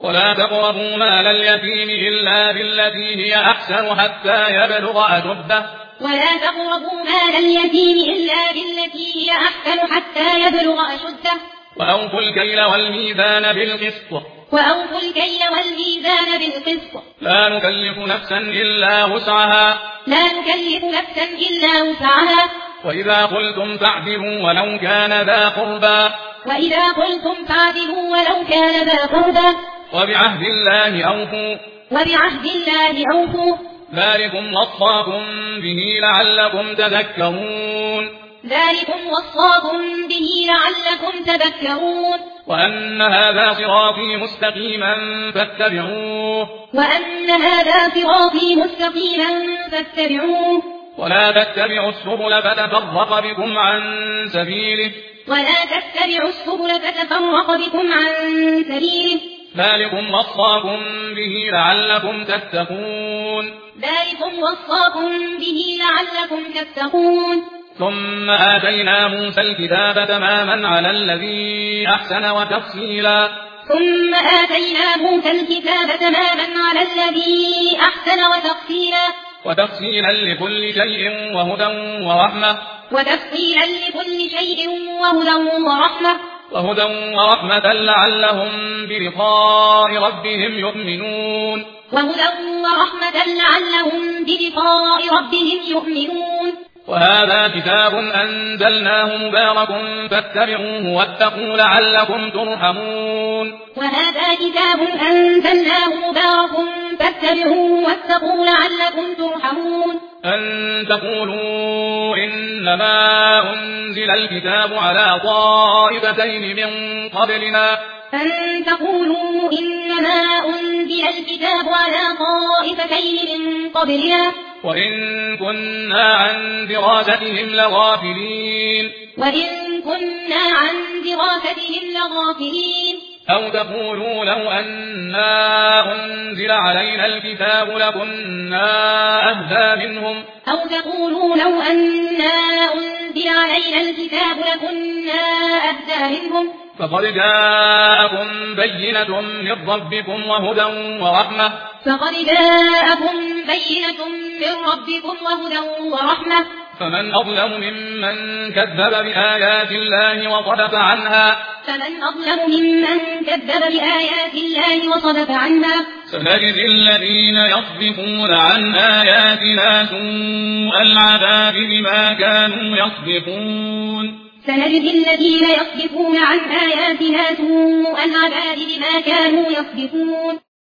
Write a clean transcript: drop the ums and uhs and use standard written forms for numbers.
ولا تقربوا مال اليتيم إلا بالتي هي أحسن حتى يبلغ أشده ولا تقربوا مال اليتيم إلا بالتي هي أحسن حتى يبلغ أشده وأوفوا الكيل والميزان بالقسط لا نكلف نفسا إلا وسعها وإذا قلتم فاعدلوا ولو كان ذا قربى وبعهد الله أوفوا ذلكم وصاكم به لعلكم تذكرون وأن هذا صراطي مستقيما فاتبعوه ولا تتبعوا السبل فتفرق بكم عن سبيله ذلكم وصاكم به لعلكم تتقون ثم آتينا موسى الكتاب تماما على الذي أحسن وتفصيلا لكل شيء وهدى ورحمة لعلهم بلقاء ربهم يؤمنون وهذا كتاب أنزلناه مبارك فاتبعوه واتقوا لعلكم ترحمون أن تقولوا إنما أنزل الكتاب على طائفتين من قبلنا وإن كنا عن دراستهم لغافلين أو تقولوا لو أنا أنزل علينا الكتاب لكنا أهدى منهم فقد جاءكم بينة من ربكم وهدى ورحمة فمن أظلم ممن كذب بآيات الله وصدف عنها سنجزي الذين يصدفون عن آياتنا سوء العذاب بما كانوا يصدفون